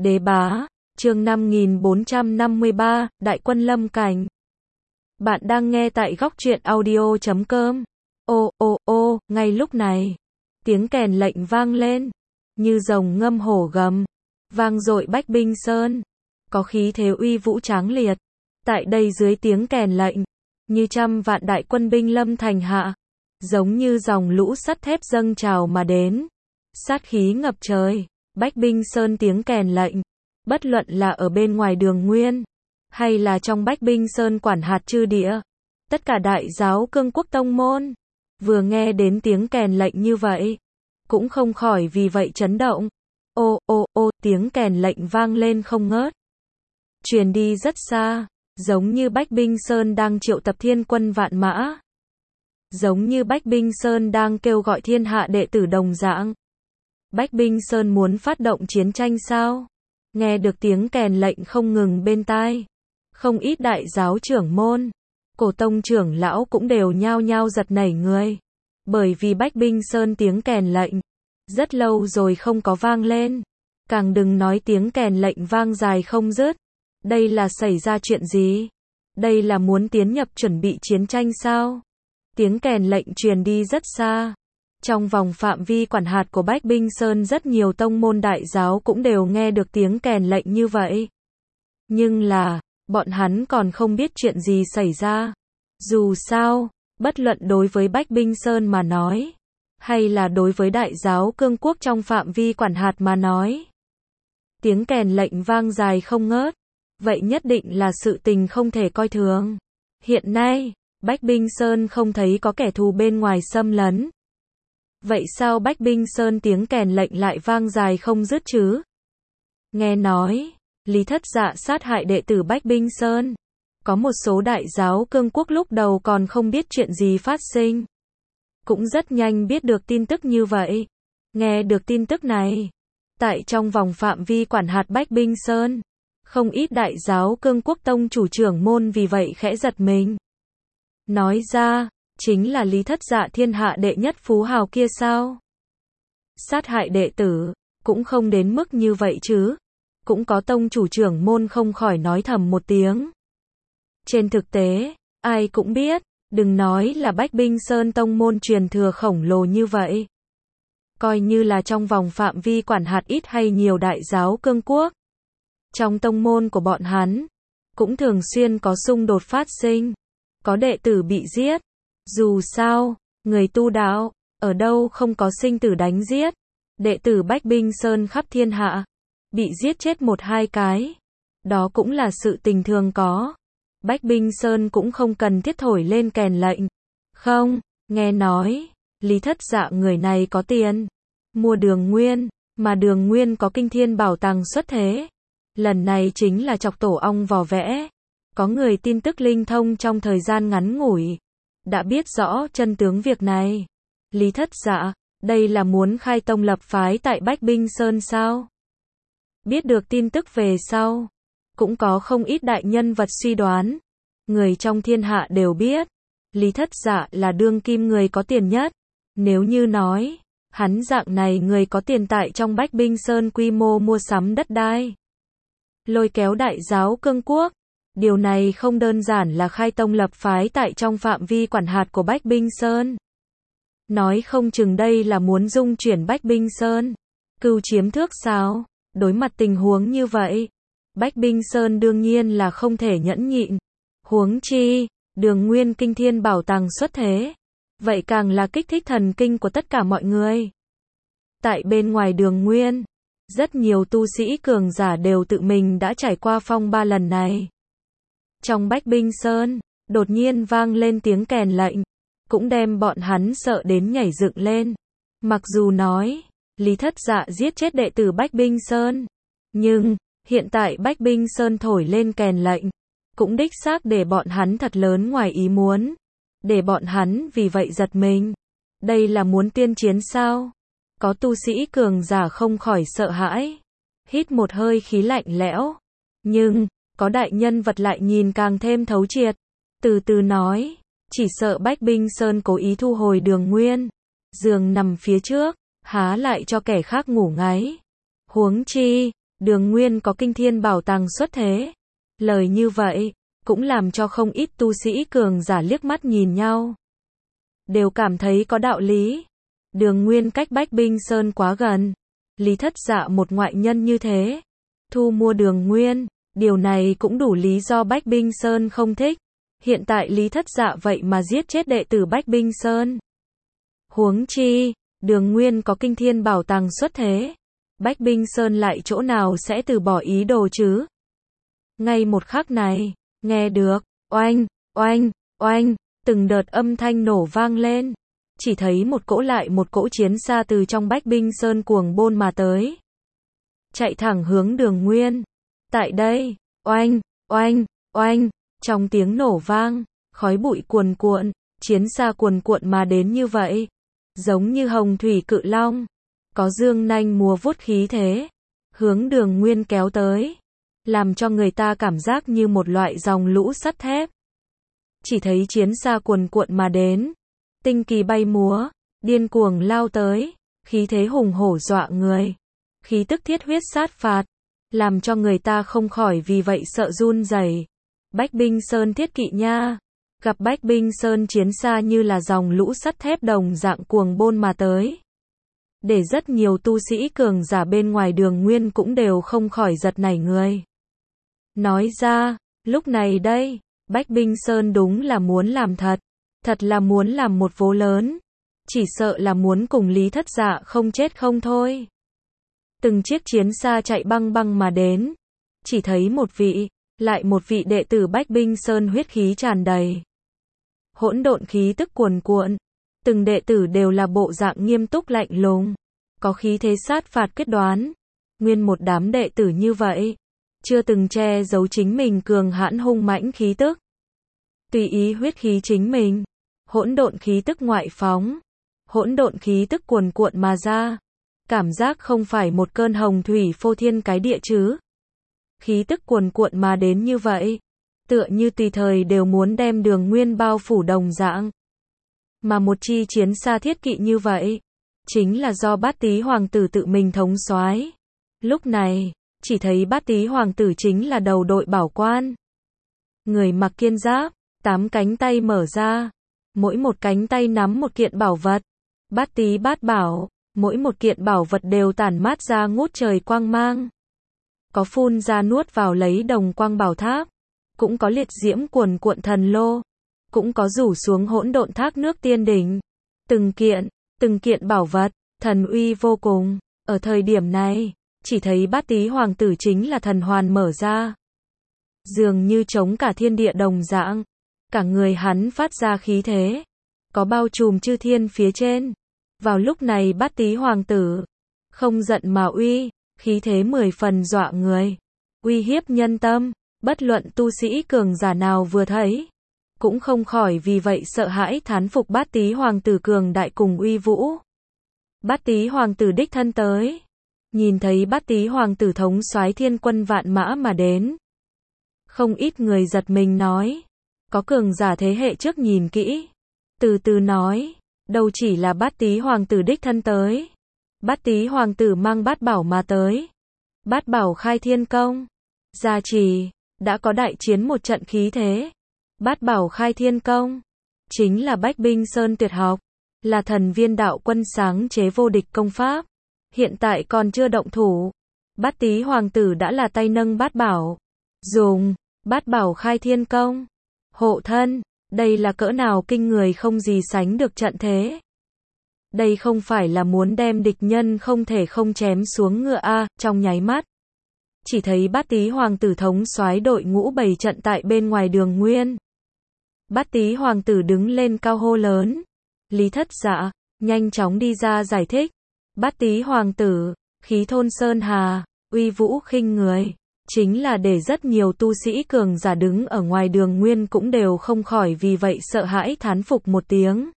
Đế bá, chương 5453, Đại quân lâm cảnh. Bạn đang nghe tại góc truyện audio.com. Ô, ngay lúc này, tiếng kèn lệnh vang lên, như rồng ngâm hổ gầm, vang dội Bách Binh Sơn, có khí thế uy vũ tráng liệt. Tại đây dưới tiếng kèn lệnh, như trăm vạn đại quân binh lâm thành hạ, giống như dòng lũ sắt thép dâng trào mà đến, sát khí ngập trời. Bách Binh Sơn tiếng kèn lệnh, bất luận là ở bên ngoài Đường Nguyên, hay là trong Bách Binh Sơn quản hạt chư địa, tất cả đại giáo cương quốc tông môn, vừa nghe đến tiếng kèn lệnh như vậy, cũng không khỏi vì vậy chấn động. Tiếng kèn lệnh vang lên không ngớt, truyền đi rất xa, giống như Bách Binh Sơn đang triệu tập thiên quân vạn mã, giống như Bách Binh Sơn đang kêu gọi thiên hạ đệ tử đồng dạng. Bách Binh Sơn muốn phát động chiến tranh sao? Nghe được tiếng kèn lệnh không ngừng bên tai, không ít đại giáo trưởng môn, cổ tông trưởng lão cũng đều nhao nhao giật nảy người. Bởi vì Bách Binh Sơn tiếng kèn lệnh, rất lâu rồi không có vang lên. Càng đừng nói tiếng kèn lệnh vang dài không dứt. Đây là xảy ra chuyện gì? Đây là muốn tiến nhập chuẩn bị chiến tranh sao? Tiếng kèn lệnh truyền đi rất xa. Trong vòng phạm vi quản hạt của Bách Binh Sơn rất nhiều tông môn đại giáo cũng đều nghe được tiếng kèn lệnh như vậy. Nhưng là, bọn hắn còn không biết chuyện gì xảy ra. Dù sao, bất luận đối với Bách Binh Sơn mà nói, hay là đối với đại giáo cương quốc trong phạm vi quản hạt mà nói, tiếng kèn lệnh vang dài không ngớt, vậy nhất định là sự tình không thể coi thường. Hiện nay, Bách Binh Sơn không thấy có kẻ thù bên ngoài xâm lấn. Vậy sao Bách Binh Sơn tiếng kèn lệnh lại vang dài không dứt chứ? Nghe nói, Lý Thất Dạ sát hại đệ tử Bách Binh Sơn. Có một số đại giáo cương quốc lúc đầu còn không biết chuyện gì phát sinh, cũng rất nhanh biết được tin tức như vậy. Nghe được tin tức này, tại trong vòng phạm vi quản hạt Bách Binh Sơn, không ít đại giáo cương quốc tông chủ trưởng môn vì vậy khẽ giật mình. Nói ra, chính là Lý Thất Dạ thiên hạ đệ nhất phú hào kia sao? Sát hại đệ tử, cũng không đến mức như vậy chứ. Cũng có tông chủ trưởng môn không khỏi nói thầm một tiếng. Trên thực tế, ai cũng biết, đừng nói là Bách Binh Sơn tông môn truyền thừa khổng lồ như vậy. Coi như là trong vòng phạm vi quản hạt ít hay nhiều đại giáo cương quốc, trong tông môn của bọn hắn, cũng thường xuyên có xung đột phát sinh, có đệ tử bị giết. Dù sao, người tu đạo, ở đâu không có sinh tử đánh giết. Đệ tử Bách Binh Sơn khắp thiên hạ, bị giết chết một hai cái, đó cũng là sự tình thường có. Bách Binh Sơn cũng không cần thiết thổi lên kèn lệnh. Không, nghe nói, Lý Thất Dạ người này có tiền, mua Đường Nguyên, mà Đường Nguyên có kinh thiên bảo tàng xuất thế. Lần này chính là chọc tổ ong vò vẽ. Có người tin tức linh thông trong thời gian ngắn ngủi, đã biết rõ chân tướng việc này. Lý Thất Dạ, đây là muốn khai tông lập phái tại Bách Binh Sơn sao? Biết được tin tức về sau, cũng có không ít đại nhân vật suy đoán. Người trong thiên hạ đều biết, Lý Thất Dạ là đương kim người có tiền nhất. Nếu như nói, hắn dạng này người có tiền tại trong Bách Binh Sơn quy mô mua sắm đất đai, lôi kéo đại giáo cương quốc, điều này không đơn giản là khai tông lập phái tại trong phạm vi quản hạt của Bách Binh Sơn. Nói không chừng đây là muốn dung chuyển Bách Binh Sơn, cưu chiếm thước sao? Đối mặt tình huống như vậy, Bách Binh Sơn đương nhiên là không thể nhẫn nhịn. Huống chi, Đường Nguyên kinh thiên bảo tàng xuất thế, vậy càng là kích thích thần kinh của tất cả mọi người. Tại bên ngoài Đường Nguyên, rất nhiều tu sĩ cường giả đều tự mình đã trải qua phong ba lần này. Trong Bách Binh Sơn, đột nhiên vang lên tiếng kèn lệnh, cũng đem bọn hắn sợ đến nhảy dựng lên. Mặc dù nói, Lý Thất Dạ giết chết đệ tử Bách Binh Sơn, nhưng, hiện tại Bách Binh Sơn thổi lên kèn lệnh, cũng đích xác để bọn hắn thật lớn ngoài ý muốn. Để bọn hắn vì vậy giật mình. Đây là muốn tuyên chiến sao? Có tu sĩ cường giả không khỏi sợ hãi, hít một hơi khí lạnh lẽo. Nhưng, có đại nhân vật lại nhìn càng thêm thấu triệt, từ từ nói, chỉ sợ Bách Binh Sơn cố ý thu hồi Đường Nguyên, giường nằm phía trước, há lại cho kẻ khác ngủ ngáy. Huống chi, Đường Nguyên có kinh thiên bảo tàng xuất thế. Lời như vậy, cũng làm cho không ít tu sĩ cường giả liếc mắt nhìn nhau. Đều cảm thấy có đạo lý. Đường Nguyên cách Bách Binh Sơn quá gần. Lý Thất Dạ một ngoại nhân như thế, thu mua Đường Nguyên, điều này cũng đủ lý do Bách Binh Sơn không thích. Hiện tại Lý Thất Dạ vậy mà giết chết đệ tử Bách Binh Sơn. Huống chi, Đường Nguyên có kinh thiên bảo tàng xuất thế. Bách Binh Sơn lại chỗ nào sẽ từ bỏ ý đồ chứ? Ngay một khắc này, nghe được, oanh, oanh, oanh, từng đợt âm thanh nổ vang lên. Chỉ thấy một cỗ lại một cỗ chiến xa từ trong Bách Binh Sơn cuồng bôn mà tới. Chạy thẳng hướng Đường Nguyên. Tại đây, oanh, oanh, oanh, trong tiếng nổ vang, khói bụi cuồn cuộn, chiến xa cuồn cuộn mà đến như vậy. Giống như hồng thủy cự long, có dương nanh múa vuốt khí thế, hướng Đường Nguyên kéo tới, làm cho người ta cảm giác như một loại dòng lũ sắt thép. Chỉ thấy chiến xa cuồn cuộn mà đến, tinh kỳ bay múa, điên cuồng lao tới, khí thế hùng hổ dọa người, khí tức thiết huyết sát phạt, làm cho người ta không khỏi vì vậy sợ run rẩy. Bách Binh Sơn thiết kỵ nha, gặp Bách Binh Sơn chiến xa như là dòng lũ sắt thép đồng dạng cuồng bôn mà tới. Để rất nhiều tu sĩ cường giả bên ngoài Đường Nguyên cũng đều không khỏi giật nảy người. Nói ra, lúc này đây, Bách Binh Sơn đúng là muốn làm thật. Thật là muốn làm một vố lớn. Chỉ sợ là muốn cùng Lý Thất Dạ không chết không thôi. Từng chiếc chiến xa chạy băng băng mà đến. Chỉ thấy một vị, lại một vị đệ tử Bách Binh Sơn huyết khí tràn đầy. Hỗn độn khí tức cuồn cuộn. Từng đệ tử đều là bộ dạng nghiêm túc lạnh lùng. Có khí thế sát phạt quyết đoán. Nguyên một đám đệ tử như vậy. Chưa từng che giấu chính mình cường hãn hung mãnh khí tức. Tùy ý huyết khí chính mình. Hỗn độn khí tức ngoại phóng. Hỗn độn khí tức cuồn cuộn mà ra. Cảm giác không phải một cơn hồng thủy phô thiên cái địa chứ. Khí tức cuồn cuộn mà đến như vậy. Tựa như tùy thời đều muốn đem Đường Nguyên bao phủ đồng dạng. Mà một chi chiến xa thiết kỵ như vậy. Chính là do Bát Tý Hoàng tử tự mình thống soái. Lúc này, chỉ thấy Bát Tý Hoàng tử chính là đầu đội bảo quan. Người mặc kiên giáp, 8 cánh tay mở ra. Mỗi một cánh tay nắm một kiện bảo vật. Bát Tý bát bảo, mỗi một kiện bảo vật đều tản mát ra ngút trời quang mang. Có phun ra nuốt vào lấy đồng quang bảo tháp. Cũng có liệt diễm cuồn cuộn thần lô. Cũng có rủ xuống hỗn độn thác nước tiên đỉnh. Từng kiện bảo vật, thần uy vô cùng. Ở thời điểm này, chỉ thấy Bát Tý Hoàng tử chính là thần hoàn mở ra. Dường như chống cả thiên địa đồng dạng. Cả người hắn phát ra khí thế. Có bao trùm chư thiên phía trên. Vào lúc này Bát Tý Hoàng tử. Không giận mà uy. Khí thế 10 phần dọa người. Uy hiếp nhân tâm. Bất luận tu sĩ cường giả nào vừa thấy. Cũng không khỏi vì vậy sợ hãi thán phục Bát Tý Hoàng tử cường đại cùng uy vũ. Bát Tý Hoàng tử đích thân tới. Nhìn thấy Bát Tý Hoàng tử thống soái thiên quân vạn mã mà đến. Không ít người giật mình nói. Có cường giả thế hệ trước nhìn kỹ. Từ từ nói. Đâu chỉ là Bát Tý Hoàng tử đích thân tới. Bát Tý Hoàng tử mang bát bảo mà tới. Bát bảo khai thiên công. Gia trì. Đã có đại chiến một trận khí thế. Bát bảo khai thiên công. Chính là Bách Binh Sơn tuyệt học. Là thần viên đạo quân sáng chế vô địch công pháp. Hiện tại còn chưa động thủ. Bát Tý Hoàng tử đã là tay nâng bát bảo. Dùng. Bát bảo khai thiên công. Hộ thân. Đây là cỡ nào kinh người không gì sánh được trận thế. Đây không phải là muốn đem địch nhân không thể không chém xuống ngựa a, trong nháy mắt. Chỉ thấy Bát Tý Hoàng tử thống soái đội ngũ bày trận tại bên ngoài Đường Nguyên. Bát Tý Hoàng tử đứng lên cao hô lớn. Lý Thất Dạ, nhanh chóng đi ra giải thích. Bát Tý Hoàng tử, khí thôn sơn hà, uy vũ khinh người. Chính là để rất nhiều tu sĩ cường giả đứng ở ngoài Đường Nguyên cũng đều không khỏi vì vậy sợ hãi thán phục một tiếng.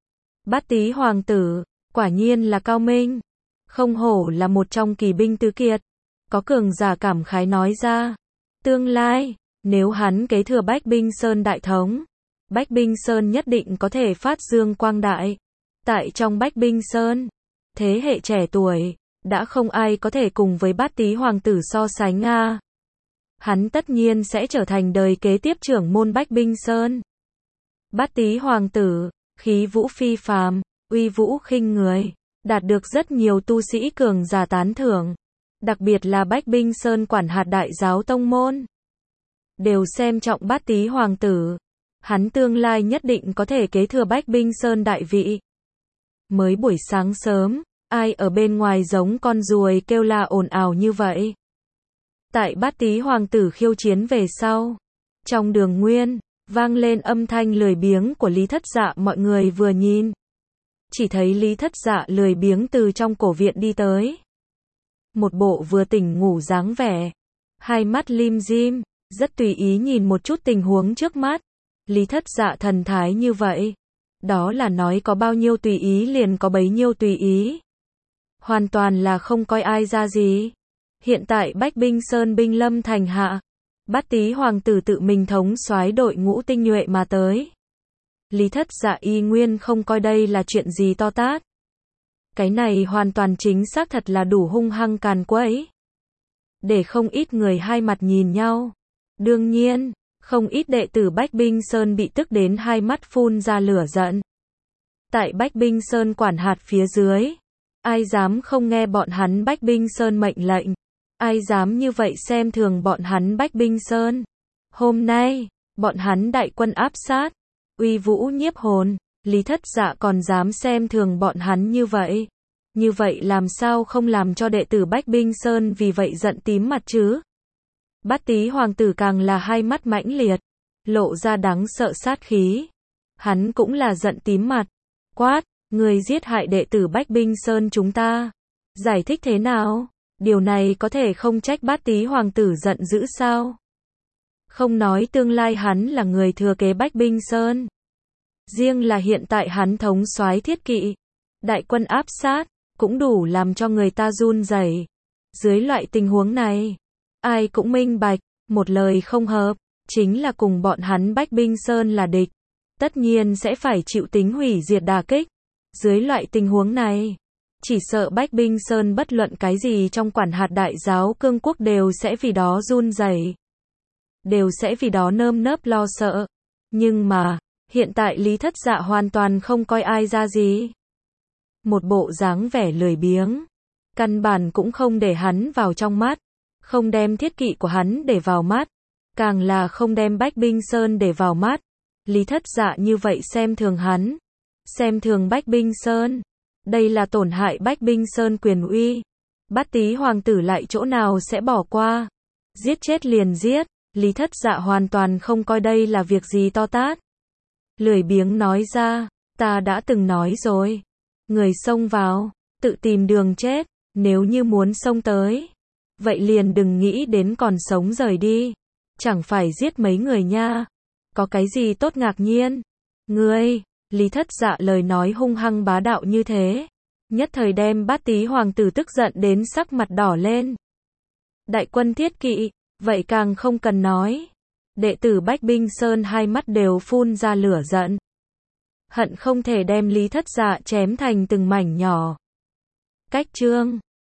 Bát Tý Hoàng tử, quả nhiên là cao minh. Không hổ là một trong kỳ binh tứ kiệt. Có cường giả cảm khái nói ra. Tương lai, nếu hắn kế thừa Bách Binh Sơn đại thống, Bách Binh Sơn nhất định có thể phát dương quang đại. Tại trong Bách Binh Sơn, thế hệ trẻ tuổi, đã không ai có thể cùng với Bát Tý hoàng tử so sánh a. Hắn tất nhiên sẽ trở thành đời kế tiếp trưởng môn Bách Binh Sơn. Bát Tý hoàng tử, khí vũ phi phàm, uy vũ khinh người, đạt được rất nhiều tu sĩ cường giả tán thưởng, đặc biệt là Bách Binh Sơn quản hạt đại giáo tông môn, đều xem trọng Bát Tý hoàng tử. Hắn tương lai nhất định có thể kế thừa Bách Binh Sơn đại vị. Mới buổi sáng sớm, ai ở bên ngoài giống con ruồi kêu la ồn ào như vậy? Tại Bát Tý hoàng tử khiêu chiến về sau, trong đường nguyên, vang lên âm thanh lười biếng của Lý Thất Dạ. Mọi người vừa nhìn, chỉ thấy Lý Thất Dạ lười biếng từ trong cổ viện đi tới. Một bộ vừa tỉnh ngủ dáng vẻ, hai mắt lim dim, rất tùy ý nhìn một chút tình huống trước mắt. Lý Thất Dạ thần thái như vậy, đó là nói có bao nhiêu tùy ý liền có bấy nhiêu tùy ý. Hoàn toàn là không coi ai ra gì. Hiện tại Bách Binh Sơn binh lâm thành hạ, Bát Tý hoàng tử tự mình thống soái đội ngũ tinh nhuệ mà tới. Lý Thất Dạ y nguyên không coi đây là chuyện gì to tát. Cái này hoàn toàn chính xác thật là đủ hung hăng càn quấy, để không ít người hai mặt nhìn nhau. Đương nhiên, không ít đệ tử Bách Binh Sơn bị tức đến hai mắt phun ra lửa giận. Tại Bách Binh Sơn quản hạt phía dưới, ai dám không nghe bọn hắn Bách Binh Sơn mệnh lệnh? Ai dám như vậy xem thường bọn hắn Bách Binh Sơn? Hôm nay, bọn hắn đại quân áp sát, uy vũ nhiếp hồn, Lý Thất Dạ còn dám xem thường bọn hắn như vậy? Như vậy làm sao không làm cho đệ tử Bách Binh Sơn vì vậy giận tím mặt chứ? Bát Tý hoàng tử càng là hai mắt mãnh liệt, lộ ra đáng sợ sát khí. Hắn cũng là giận tím mặt, quát, người giết hại đệ tử Bách Binh Sơn chúng ta. Giải thích thế nào? Điều này có thể không trách Bát Tý hoàng tử giận dữ sao? Không nói tương lai hắn là người thừa kế Bách Binh Sơn. Riêng là hiện tại hắn thống soái thiết kỵ, đại quân áp sát, cũng đủ làm cho người ta run rẩy. Dưới loại tình huống này, ai cũng minh bạch, một lời không hợp, chính là cùng bọn hắn Bách Binh Sơn là địch. Tất nhiên sẽ phải chịu tính hủy diệt đả kích. Dưới loại tình huống này, chỉ sợ Bách Binh Sơn bất luận cái gì trong quản hạt đại giáo cương quốc đều sẽ vì đó run rẩy, đều sẽ vì đó nơm nớp lo sợ. Nhưng mà, hiện tại Lý Thất Dạ hoàn toàn không coi ai ra gì. Một bộ dáng vẻ lười biếng, căn bản cũng không để hắn vào trong mắt, không đem thiết kỵ của hắn để vào mắt, càng là không đem Bách Binh Sơn để vào mắt. Lý Thất Dạ như vậy xem thường hắn, xem thường Bách Binh Sơn, đây là tổn hại Bách Binh Sơn quyền uy. Bát Tý hoàng tử lại chỗ nào sẽ bỏ qua? Giết chết liền giết. Lý Thất Dạ hoàn toàn không coi đây là việc gì to tát. Lười biếng nói ra, ta đã từng nói rồi, người xông vào, tự tìm đường chết. Nếu như muốn xông tới, vậy liền đừng nghĩ đến còn sống rời đi. Chẳng phải giết mấy người nha. Có cái gì tốt ngạc nhiên? Ngươi, Lý Thất Dạ lời nói hung hăng bá đạo như thế, nhất thời đem Bát Tý hoàng tử tức giận đến sắc mặt đỏ lên. Đại quân thiết kỵ, vậy càng không cần nói. Đệ tử Bách Binh Sơn hai mắt đều phun ra lửa giận, hận không thể đem Lý Thất Dạ chém thành từng mảnh nhỏ. Cách chương